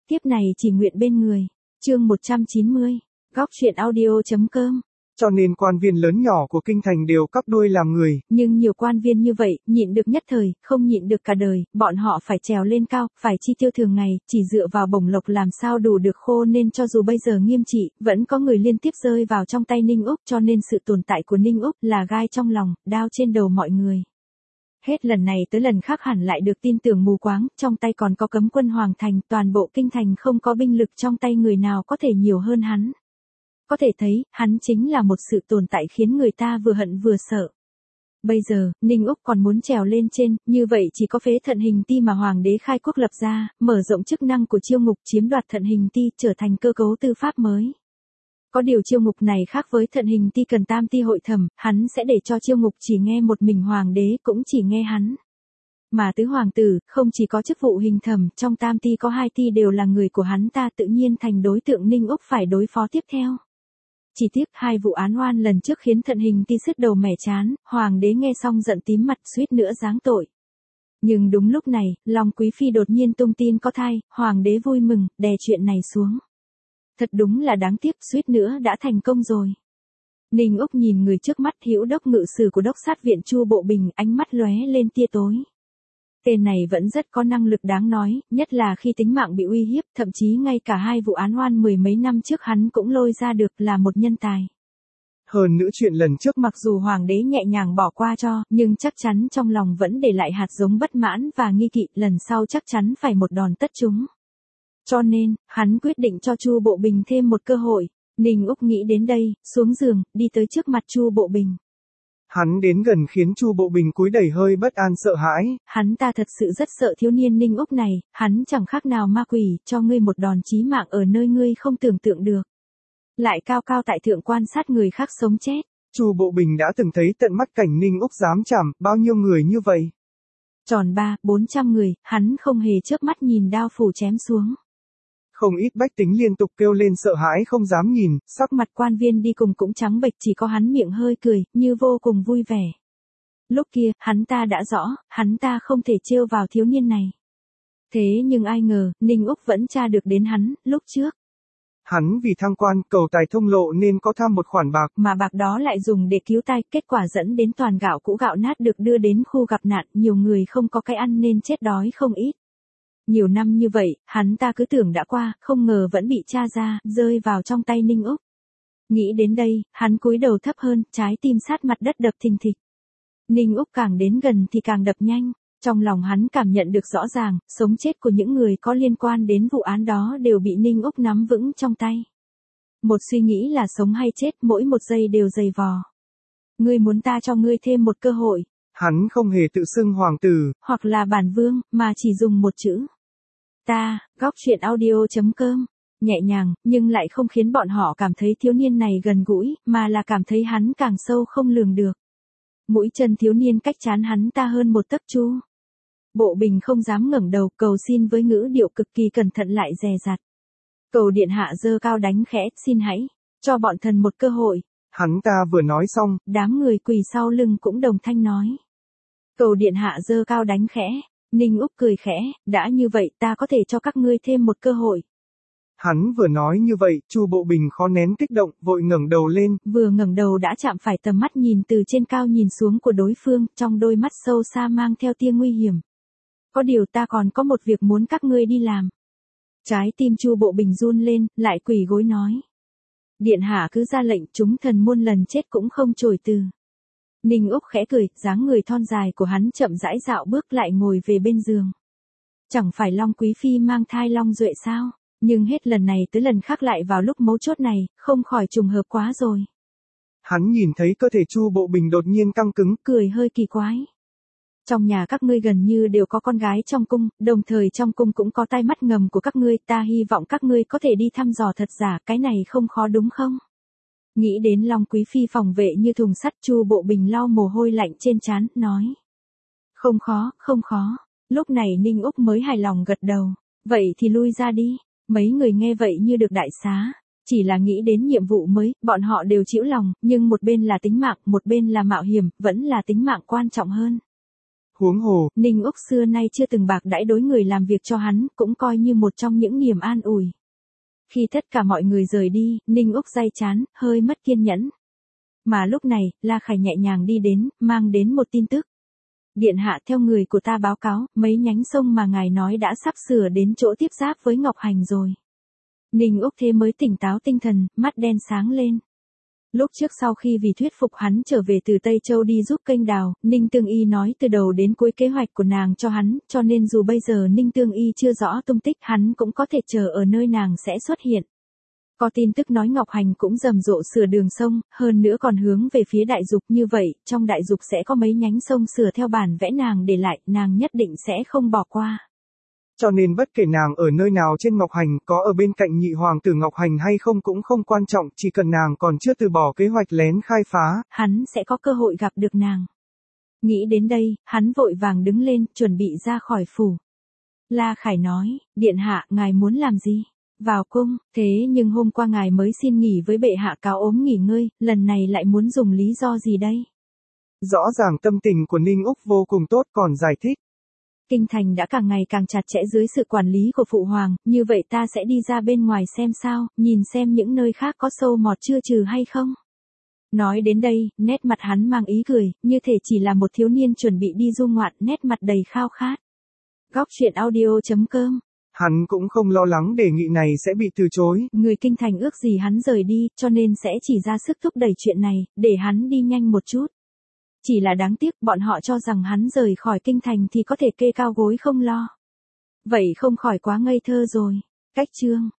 Tiếp này chỉ nguyện bên người. Chương 190. Góc truyện audio.com. Cho nên quan viên lớn nhỏ của kinh thành đều cắp đuôi làm người. Nhưng nhiều quan viên như vậy, nhịn được nhất thời, không nhịn được cả đời, bọn họ phải trèo lên cao, phải chi tiêu thường ngày, chỉ dựa vào bổng lộc làm sao đủ được khô, nên cho dù bây giờ nghiêm trị, vẫn có người liên tiếp rơi vào trong tay Ninh Úc, cho nên sự tồn tại của Ninh Úc là gai trong lòng, đao trên đầu mọi người. Hết lần này tới lần khác hẳn lại được tin tưởng mù quáng, trong tay còn có cấm quân hoàng thành, toàn bộ kinh thành không có binh lực trong tay người nào có thể nhiều hơn hắn. Có thể thấy, hắn chính là một sự tồn tại khiến người ta vừa hận vừa sợ. Bây giờ, Ninh Úc còn muốn trèo lên trên, như vậy chỉ có phế thận hình ti mà hoàng đế khai quốc lập ra, mở rộng chức năng của chiêu ngục, chiếm đoạt thận hình ti, trở thành cơ cấu tư pháp mới. Có điều chiêu ngục này khác với thận hình ti cần tam ti hội thẩm, hắn sẽ để cho chiêu ngục chỉ nghe một mình hoàng đế, cũng chỉ nghe hắn. Mà tứ hoàng tử, không chỉ có chức vụ hình thẩm, trong tam ti có 2 ti đều là người của hắn ta, tự nhiên thành đối tượng Ninh Úc phải đối phó tiếp theo. Chỉ tiếc 2 vụ án oan lần trước khiến thận hình ti sứt đầu mẻ chán, hoàng đế nghe xong giận tím mặt, suýt nữa giáng tội. Nhưng đúng lúc này, Long Quý Phi đột nhiên tung tin có thai, hoàng đế vui mừng, đè chuyện này xuống. Thật đúng là đáng tiếc, suýt nữa đã thành công rồi. Ninh Úc nhìn người trước mắt, hữu đốc ngự sử của đốc sát viện Chu Bộ Bình, ánh mắt lóe lên tia tối. Tên này vẫn rất có năng lực đáng nói, nhất là khi tính mạng bị uy hiếp, thậm chí ngay cả 2 vụ án oan 10 mấy năm trước hắn cũng lôi ra được, là một nhân tài. Hơn nữa chuyện lần trước Mặc dù hoàng đế nhẹ nhàng bỏ qua cho, nhưng chắc chắn trong lòng vẫn để lại hạt giống bất mãn và nghi kỵ, lần sau chắc chắn phải một đòn tất chúng. Cho nên, hắn quyết định cho Chu Bộ Bình thêm một cơ hội. Ninh Úc nghĩ đến đây, xuống giường, đi tới trước mặt Chu Bộ Bình. Hắn đến gần khiến Chu Bộ Bình cúi đầy hơi bất an sợ hãi. Hắn ta thật sự rất sợ thiếu niên Ninh Úc này, hắn chẳng khác nào ma quỷ, cho ngươi một đòn chí mạng ở nơi ngươi không tưởng tượng được. Lại cao cao tại thượng quan sát người khác sống chết. Chu Bộ Bình đã từng thấy tận mắt cảnh Ninh Úc dám chảm, bao nhiêu người như vậy. Tròn 300-400 người, hắn không hề chớp mắt nhìn đao phủ chém xuống. Không ít bách tính liên tục kêu lên sợ hãi không dám nhìn, sắc mặt quan viên đi cùng cũng trắng bệch, chỉ có hắn miệng hơi cười, như vô cùng vui vẻ. Lúc kia, hắn ta đã rõ, hắn ta không thể trêu vào thiếu niên này. Thế nhưng ai ngờ, Ninh Úc vẫn tra được đến hắn, lúc trước. Hắn vì thăng quan, cầu tài thông lộ nên có tham một khoản bạc. Mà bạc đó lại dùng để cứu tai, kết quả dẫn đến toàn gạo cũ gạo nát được đưa đến khu gặp nạn, nhiều người không có cái ăn nên chết đói không ít. Nhiều năm như vậy, hắn ta cứ tưởng đã qua, không ngờ vẫn bị tra ra, rơi vào trong tay Ninh Úc. Nghĩ đến đây, hắn cúi đầu thấp hơn, trái tim sát mặt đất đập thình thịch. Ninh Úc càng đến gần thì càng đập nhanh, trong lòng hắn cảm nhận được rõ ràng, sống chết của những người có liên quan đến vụ án đó đều bị Ninh Úc nắm vững trong tay. Một suy nghĩ là sống hay chết, mỗi một giây đều dày vò. Ngươi muốn ta cho ngươi thêm một cơ hội. Hắn không hề tự xưng hoàng tử, hoặc là bản vương, mà chỉ dùng một chữ. Ta, góc truyện audio.com, nhẹ nhàng, nhưng lại không khiến bọn họ cảm thấy thiếu niên này gần gũi, mà là cảm thấy hắn càng sâu không lường được. Mũi chân thiếu niên cách trán hắn ta hơn một tấc. Chu Bộ Bình không dám ngẩng đầu, cầu xin với ngữ điệu cực kỳ cẩn thận lại dè dặt. Cầu điện hạ giơ cao đánh khẽ, xin hãy cho bọn thần một cơ hội. Hắn ta vừa nói xong, đám người quỳ sau lưng cũng đồng thanh nói. Cầu điện hạ giơ cao đánh khẽ. Ninh Úc cười khẽ, đã như vậy ta có thể cho các ngươi thêm một cơ hội. Hắn vừa nói như vậy, Chu Bộ Bình khó nén kích động, vội ngẩng đầu lên. Vừa ngẩng đầu đã chạm phải tầm mắt nhìn từ trên cao nhìn xuống của đối phương, trong đôi mắt sâu xa mang theo tia nguy hiểm. Có điều ta còn có một việc muốn các ngươi đi làm. Trái tim Chu Bộ Bình run lên, lại quỳ gối nói. Điện hạ cứ ra lệnh, chúng thần muôn lần chết cũng không chối từ. Ninh Úc khẽ cười, dáng người thon dài của hắn chậm rãi dạo bước lại ngồi về bên giường. Chẳng phải Long Quý Phi mang thai Long Duệ sao? Nhưng hết lần này tới lần khác lại vào lúc mấu chốt này, không khỏi trùng hợp quá rồi. Hắn nhìn thấy cơ thể Chu Bộ Bình đột nhiên căng cứng, cười hơi kỳ quái. Trong nhà các ngươi gần như đều có con gái trong cung, đồng thời trong cung cũng có tai mắt ngầm của các ngươi, ta hy vọng các ngươi có thể đi thăm dò thật giả, cái này không khó đúng không? Nghĩ đến Long Quý Phi phòng vệ như thùng sắt, Chu Bộ Bình lau mồ hôi lạnh trên trán, nói. Không khó, không khó. Lúc này Ninh Úc mới hài lòng gật đầu. Vậy thì lui ra đi. Mấy người nghe vậy như được đại xá. Chỉ là nghĩ đến nhiệm vụ mới, bọn họ đều chịu lòng, nhưng một bên là tính mạng, một bên là mạo hiểm, vẫn là tính mạng quan trọng hơn. Huống hồ, Ninh Úc xưa nay chưa từng bạc đãi đối người làm việc cho hắn, cũng coi như một trong những niềm an ủi. Khi tất cả mọi người rời đi, Ninh Úc day chán, hơi mất kiên nhẫn. Mà lúc này, La Khải nhẹ nhàng đi đến, mang đến một tin tức. Điện hạ, theo người của ta báo cáo, mấy nhánh sông mà ngài nói đã sắp sửa đến chỗ tiếp giáp với Ngọc Hành rồi. Ninh Úc thế mới tỉnh táo tinh thần, mắt đen sáng lên. Lúc trước sau khi vì thuyết phục hắn trở về từ Tây Châu đi giúp kênh đào, Ninh Tương Y nói từ đầu đến cuối kế hoạch của nàng cho hắn, cho nên dù bây giờ Ninh Tương Y chưa rõ tung tích, hắn cũng có thể chờ ở nơi nàng sẽ xuất hiện. Có tin tức nói Ngọc Hành cũng rầm rộ sửa đường sông, hơn nữa còn hướng về phía Đại Dục, như vậy, trong Đại Dục sẽ có mấy nhánh sông sửa theo bản vẽ nàng để lại, nàng nhất định sẽ không bỏ qua. cho nên bất kể nàng ở nơi nào trên Ngọc Hành, có ở bên cạnh nhị hoàng tử Ngọc Hành hay không cũng không quan trọng, chỉ cần nàng còn chưa từ bỏ kế hoạch lén khai phá, hắn sẽ có cơ hội gặp được nàng. Nghĩ đến đây, hắn vội vàng đứng lên, chuẩn bị ra khỏi phủ. La Khải nói, điện hạ, ngài muốn làm gì? Vào cung, thế nhưng hôm qua ngài mới xin nghỉ với bệ hạ cáo ốm nghỉ ngơi, lần này lại muốn dùng lý do gì đây? Rõ ràng tâm tình của Ninh Úc vô cùng tốt, còn giải thích. Kinh thành đã càng ngày càng chặt chẽ dưới sự quản lý của phụ hoàng, như vậy ta sẽ đi ra bên ngoài xem sao, nhìn xem những nơi khác có sâu mọt chưa trừ hay không. Nói đến đây, nét mặt hắn mang ý cười, như thể chỉ là một thiếu niên chuẩn bị đi du ngoạn, nét mặt đầy khao khát. Góc truyện audio.com. Hắn cũng không lo lắng đề nghị này sẽ bị từ chối. Người kinh thành ước gì hắn rời đi, cho nên sẽ chỉ ra sức thúc đẩy chuyện này, để hắn đi nhanh một chút. Chỉ là đáng tiếc, bọn họ cho rằng hắn rời khỏi kinh thành thì có thể kê cao gối không lo. Vậy không khỏi quá ngây thơ rồi. Cách chương